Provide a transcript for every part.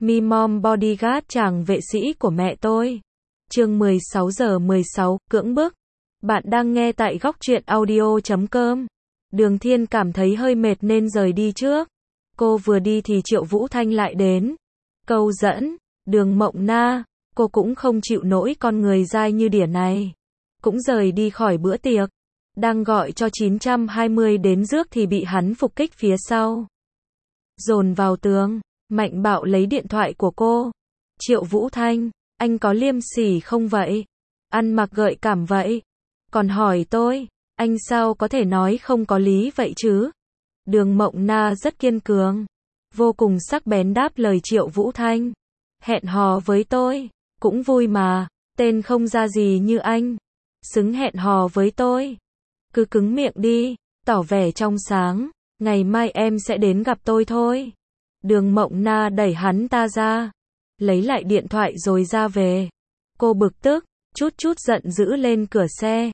Mi Mom Bodyguard chàng vệ sĩ của mẹ tôi. Chương 16 giờ 16, cưỡng bức. Bạn đang nghe tại góc truyện audio.com. Đường Thiên cảm thấy hơi mệt nên rời đi trước. Cô vừa đi thì Triệu Vũ Thanh lại đến. Câu dẫn, Đường Mộng Na, cô cũng không chịu nổi con người dai như đỉa này. Cũng rời đi khỏi bữa tiệc. Đang gọi cho 920 đến rước thì bị hắn phục kích phía sau. Dồn vào tường, mạnh bạo lấy điện thoại của cô. Triệu Vũ Thanh, anh có liêm sỉ không vậy? Ăn mặc gợi cảm vậy? Còn hỏi tôi, anh sao có thể nói không có lý vậy chứ? Đường Mộng Na rất kiên cường, vô cùng sắc bén đáp lời Triệu Vũ Thanh. Hẹn hò với tôi, cũng vui mà, tên không ra gì như anh. Xứng hẹn hò với tôi. Cứ cứng miệng đi, tỏ vẻ trong sáng, ngày mai em sẽ đến gặp tôi thôi. Đường Mộng Na đẩy hắn ta ra, lấy lại điện thoại rồi ra về. Cô bực tức, chút giận dữ lên cửa xe.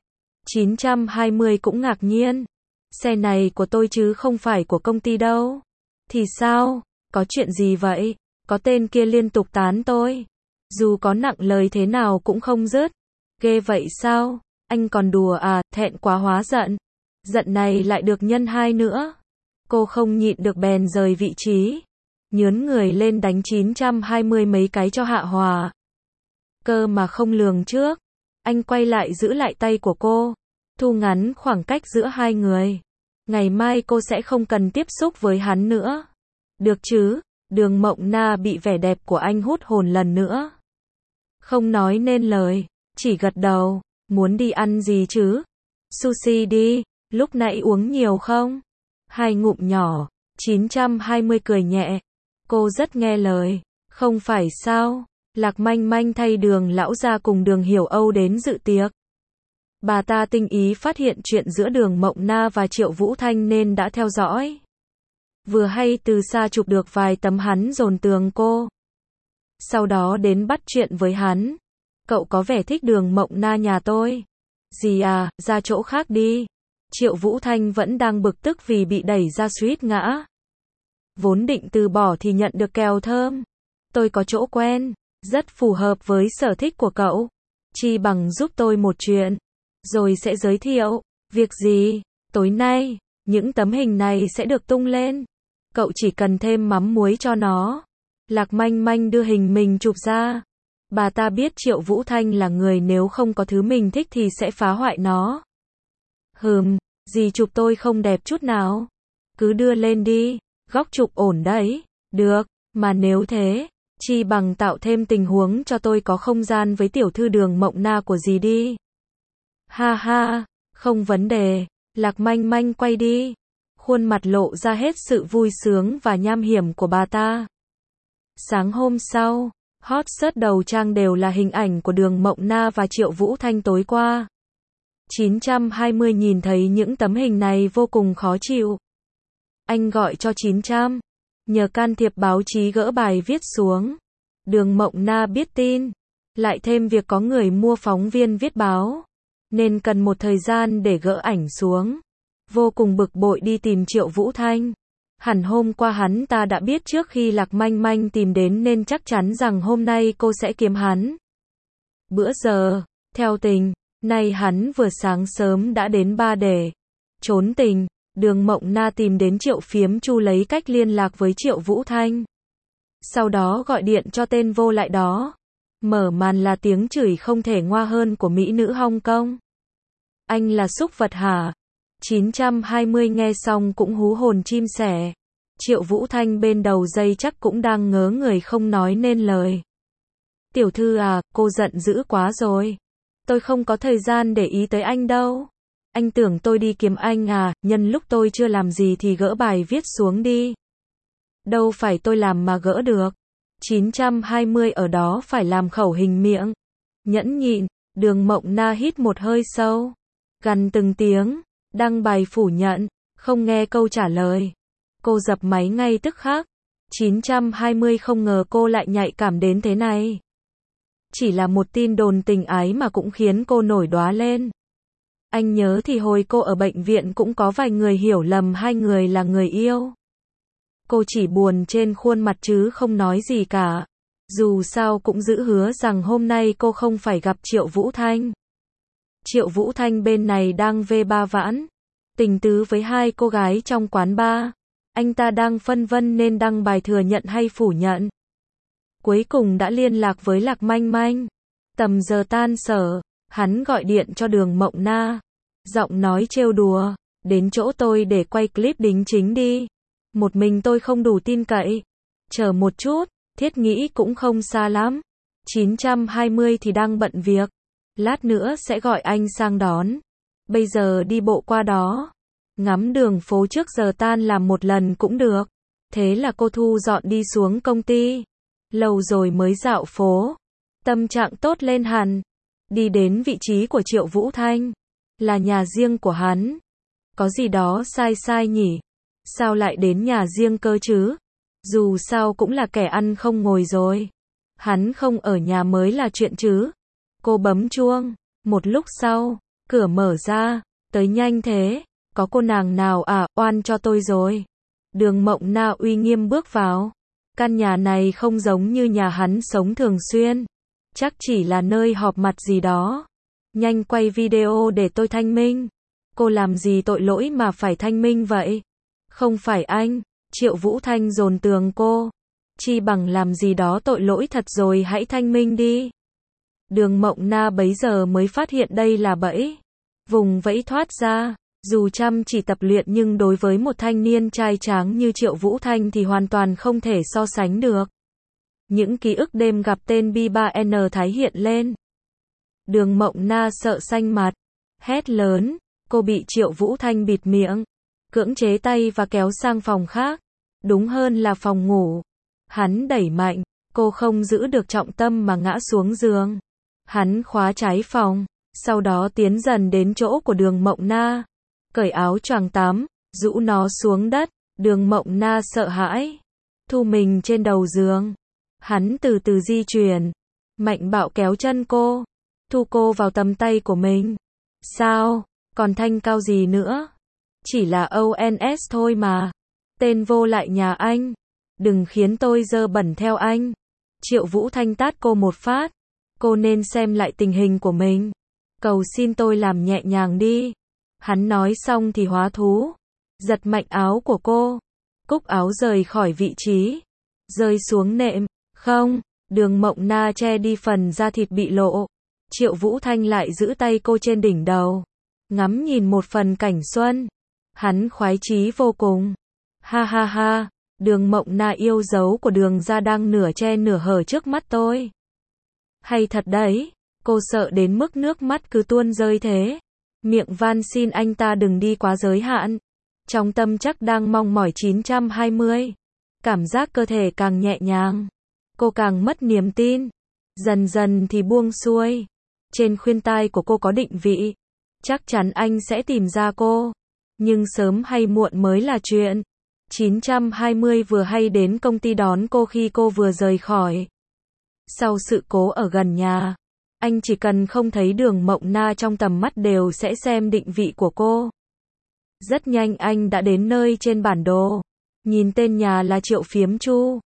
920 cũng ngạc nhiên. Xe này của tôi chứ không phải của công ty đâu. Thì sao? Có chuyện gì vậy? Có tên kia liên tục tán tôi. Dù có nặng lời thế nào cũng không dứt. Ghê vậy sao? Anh còn đùa à? Thẹn quá hóa giận. Giận này lại được nhân 2 nữa. Cô không nhịn được bèn rời vị trí. Nhướn người lên đánh 920 mấy cái cho hạ hòa. Cơ mà không lường trước. Anh quay lại giữ lại tay của cô. Thu ngắn khoảng cách giữa hai người. Ngày mai cô sẽ không cần tiếp xúc với hắn nữa. Được chứ? Đường Mộng Na bị vẻ đẹp của anh hút hồn lần nữa. Không nói nên lời, chỉ gật đầu. Muốn đi ăn gì chứ? Sushi đi, lúc nãy uống nhiều không? 2 ngụm nhỏ. 920 cười nhẹ. Cô rất nghe lời. Không phải sao? Lạc Manh Manh thay Đường lão gia cùng Đường Hiểu Âu đến dự tiệc. Bà ta tinh ý phát hiện chuyện giữa Đường Mộng Na và Triệu Vũ Thanh nên đã theo dõi. Vừa hay từ xa chụp được vài tấm hắn dồn tường cô. Sau đó đến bắt chuyện với hắn. Cậu có vẻ thích Đường Mộng Na nhà tôi. Gì à, ra chỗ khác đi. Triệu Vũ Thanh vẫn đang bực tức vì bị đẩy ra suýt ngã. Vốn định từ bỏ thì nhận được kèo thơm. Tôi có chỗ quen, rất phù hợp với sở thích của cậu. Chi bằng giúp tôi một chuyện, rồi sẽ giới thiệu. Việc gì? Tối nay, những tấm hình này sẽ được tung lên. Cậu chỉ cần thêm mắm muối cho nó. Lạc Manh Manh đưa hình mình chụp ra. Bà ta biết Triệu Vũ Thanh là người nếu không có thứ mình thích thì sẽ phá hoại nó. Gì chụp tôi không đẹp chút nào. Cứ đưa lên đi, góc chụp ổn đấy. Được, mà nếu thế, chi bằng tạo thêm tình huống cho tôi có không gian với tiểu thư Đường Mộng Na của dì đi. Ha ha, không vấn đề. Lạc Manh Manh quay đi. Khuôn mặt lộ ra hết sự vui sướng và nham hiểm của bà ta. Sáng hôm sau, hot search đầu trang đều là hình ảnh của Đường Mộng Na và Triệu Vũ Thanh tối qua. 920 nhìn thấy những tấm hình này vô cùng khó chịu. Anh gọi cho 900, nhờ can thiệp báo chí gỡ bài viết xuống. Đường Mộng Na biết tin, lại thêm việc có người mua phóng viên viết báo, nên cần một thời gian để gỡ ảnh xuống. Vô cùng bực bội đi tìm Triệu Vũ Thanh. Hẳn hôm qua hắn ta đã biết trước khi Lạc Manh Manh tìm đến nên chắc chắn rằng hôm nay cô sẽ kiếm hắn. Bữa giờ, theo tình, nay hắn vừa sáng sớm đã đến ba để trốn tình. Đường Mộng Na tìm đến Triệu Phiếm Chu lấy cách liên lạc với Triệu Vũ Thanh. Sau đó gọi điện cho tên vô lại đó. Mở màn là tiếng chửi không thể ngoa hơn của mỹ nữ Hong Kong. Anh là súc vật hả? 920 nghe xong cũng hú hồn chim sẻ. Triệu Vũ Thanh bên đầu dây chắc cũng đang ngớ người không nói nên lời. Tiểu thư à, cô giận dữ quá rồi. Tôi không có thời gian để ý tới anh đâu. Anh tưởng tôi đi kiếm anh à, nhân lúc tôi chưa làm gì thì gỡ bài viết xuống đi. Đâu phải tôi làm mà gỡ được. 920 ở đó phải làm khẩu hình miệng. Nhẫn nhịn, Đường Mộng Na hít một hơi sâu. Gằn từng tiếng, đăng bài phủ nhận, không nghe câu trả lời. Cô dập máy ngay tức khắc. 920 không ngờ cô lại nhạy cảm đến thế này. Chỉ là một tin đồn tình ái mà cũng khiến cô nổi đoá lên. Anh nhớ thì hồi cô ở bệnh viện cũng có vài người hiểu lầm hai người là người yêu. Cô chỉ buồn trên khuôn mặt chứ không nói gì cả. Dù sao cũng giữ hứa rằng hôm nay cô không phải gặp Triệu Vũ Thanh. Triệu Vũ Thanh bên này đang vê ba vãn, tình tứ với hai cô gái trong quán bar. Anh ta đang phân vân nên đăng bài thừa nhận hay phủ nhận. Cuối cùng đã liên lạc với Lạc Manh Manh. Tầm giờ tan sở, hắn gọi điện cho Đường Mộng Na. Giọng nói trêu đùa, đến chỗ tôi để quay clip đính chính đi. Một mình tôi không đủ tin cậy. Chờ một chút, Thiết nghĩ cũng không xa lắm. 920 thì đang bận việc. Lát nữa sẽ gọi anh sang đón. Bây giờ đi bộ qua đó. Ngắm đường phố trước giờ tan làm một lần cũng được. Thế là cô thu dọn đi xuống công ty. Lâu rồi mới dạo phố. Tâm trạng tốt lên hẳn. Đi đến vị trí của Triệu Vũ Thanh. Là nhà riêng của hắn. Có gì đó sai sai nhỉ? Sao lại đến nhà riêng cơ chứ? Dù sao cũng là kẻ ăn không ngồi rồi. Hắn không ở nhà mới là chuyện chứ. Cô bấm chuông. Một lúc sau, cửa mở ra. Tới nhanh thế. Có cô nàng nào à, oan cho tôi rồi. Đường Mộng Na uy nghiêm bước vào. Căn nhà này không giống như nhà hắn sống thường xuyên. Chắc chỉ là nơi họp mặt gì đó. Nhanh quay video để tôi thanh minh. Cô làm gì tội lỗi mà phải thanh minh vậy? Không phải anh. Triệu Vũ Thanh dồn tường cô. Chi bằng làm gì đó tội lỗi thật rồi hãy thanh minh đi. Đường Mộng Na bấy giờ mới phát hiện đây là bẫy. Vùng vẫy thoát ra. Dù chăm chỉ tập luyện nhưng đối với một thanh niên trai tráng như Triệu Vũ Thanh thì hoàn toàn không thể so sánh được. Những ký ức đêm gặp tên B3N Thái hiện lên. Đường Mộng Na sợ xanh mặt. Hét lớn. Cô bị Triệu Vũ Thanh bịt miệng. Cưỡng chế tay và kéo sang phòng khác. Đúng hơn là phòng ngủ. Hắn đẩy mạnh. Cô không giữ được trọng tâm mà ngã xuống giường. Hắn khóa trái phòng. Sau đó tiến dần đến chỗ của Đường Mộng Na. Cởi áo choàng tắm. Rũ nó xuống đất. Đường Mộng Na sợ hãi. Thu mình trên đầu giường. Hắn từ từ di chuyển. Mạnh bạo kéo chân cô. Thu cô vào tầm tay của mình. Sao? Còn thanh cao gì nữa? Chỉ là ONS thôi mà. Tên vô lại nhà anh. Đừng khiến tôi dơ bẩn theo anh. Triệu Vũ Thanh tát cô một phát. Cô nên xem lại tình hình của mình. Cầu xin tôi làm nhẹ nhàng đi. Hắn nói xong thì hóa thú. Giật mạnh áo của cô. Cúc áo rời khỏi vị trí. Rơi xuống nệm. Không. Đường Mộng Na che đi phần da thịt bị lộ. Triệu Vũ Thanh lại giữ tay cô trên đỉnh đầu. Ngắm nhìn một phần cảnh xuân. Hắn khoái chí vô cùng. Ha ha ha. Đường Mộng Na yêu dấu của Đường ra đang nửa che nửa hở trước mắt tôi. Hay thật đấy. Cô sợ đến mức nước mắt cứ tuôn rơi thế. Miệng van xin anh ta đừng đi quá giới hạn. Trong tâm chắc đang mong mỏi 920. Cảm giác cơ thể càng nhẹ nhàng. Cô càng mất niềm tin. Dần dần thì buông xuôi. Trên khuyên tai của cô có định vị. Chắc chắn anh sẽ tìm ra cô. Nhưng sớm hay muộn mới là chuyện. 920 vừa hay đến công ty đón cô khi cô vừa rời khỏi. Sau sự cố ở gần nhà, anh chỉ cần không thấy Đường Mộng Na trong tầm mắt đều sẽ xem định vị của cô. Rất nhanh anh đã đến nơi trên bản đồ. Nhìn tên nhà là Triệu Phiếm Chu.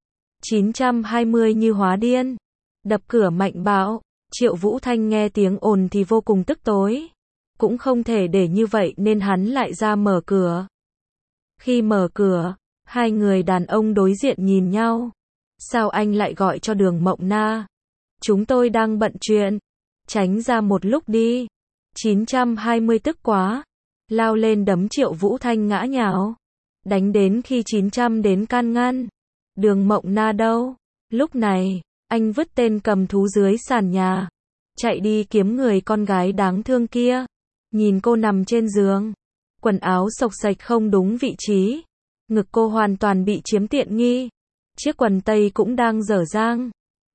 920 như hóa điên. Đập cửa mạnh bạo. Triệu Vũ Thanh nghe tiếng ồn thì vô cùng tức tối. Cũng không thể để như vậy nên hắn lại ra mở cửa. Khi mở cửa, hai người đàn ông đối diện nhìn nhau. Sao anh lại gọi cho Đường Mộng Na? Chúng tôi đang bận chuyện. Tránh ra một lúc đi. 920 tức quá. Lao lên đấm Triệu Vũ Thanh ngã nhào. Đánh đến khi 900 đến can ngăn. Đường Mộng Na đâu? Lúc này, anh vứt tên cầm thú dưới sàn nhà. Chạy đi kiếm người con gái đáng thương kia. Nhìn cô nằm trên giường. Quần áo xộc xệch không đúng vị trí. Ngực cô hoàn toàn bị chiếm tiện nghi. Chiếc quần tây cũng đang dở dang.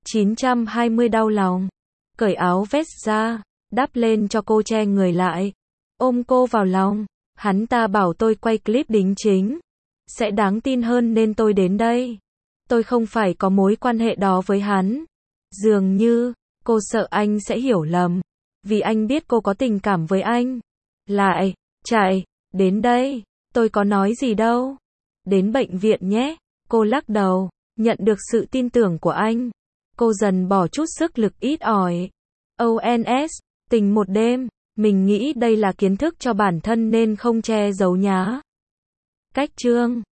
920 đau lòng. Cởi áo vest ra. Đắp lên cho cô che người lại. Ôm cô vào lòng. Hắn ta bảo tôi quay clip đính chính. Sẽ đáng tin hơn nên tôi đến đây. Tôi không phải có mối quan hệ đó với hắn. Dường như, cô sợ anh sẽ hiểu lầm. Vì anh biết cô có tình cảm với anh. Lại, chạy, đến đây. Tôi có nói gì đâu. Đến bệnh viện nhé. Cô lắc đầu, nhận được sự tin tưởng của anh. Cô dần bỏ chút sức lực ít ỏi. ONS, tình một đêm, mình nghĩ đây là kiến thức cho bản thân nên không che giấu nhá. Cách chương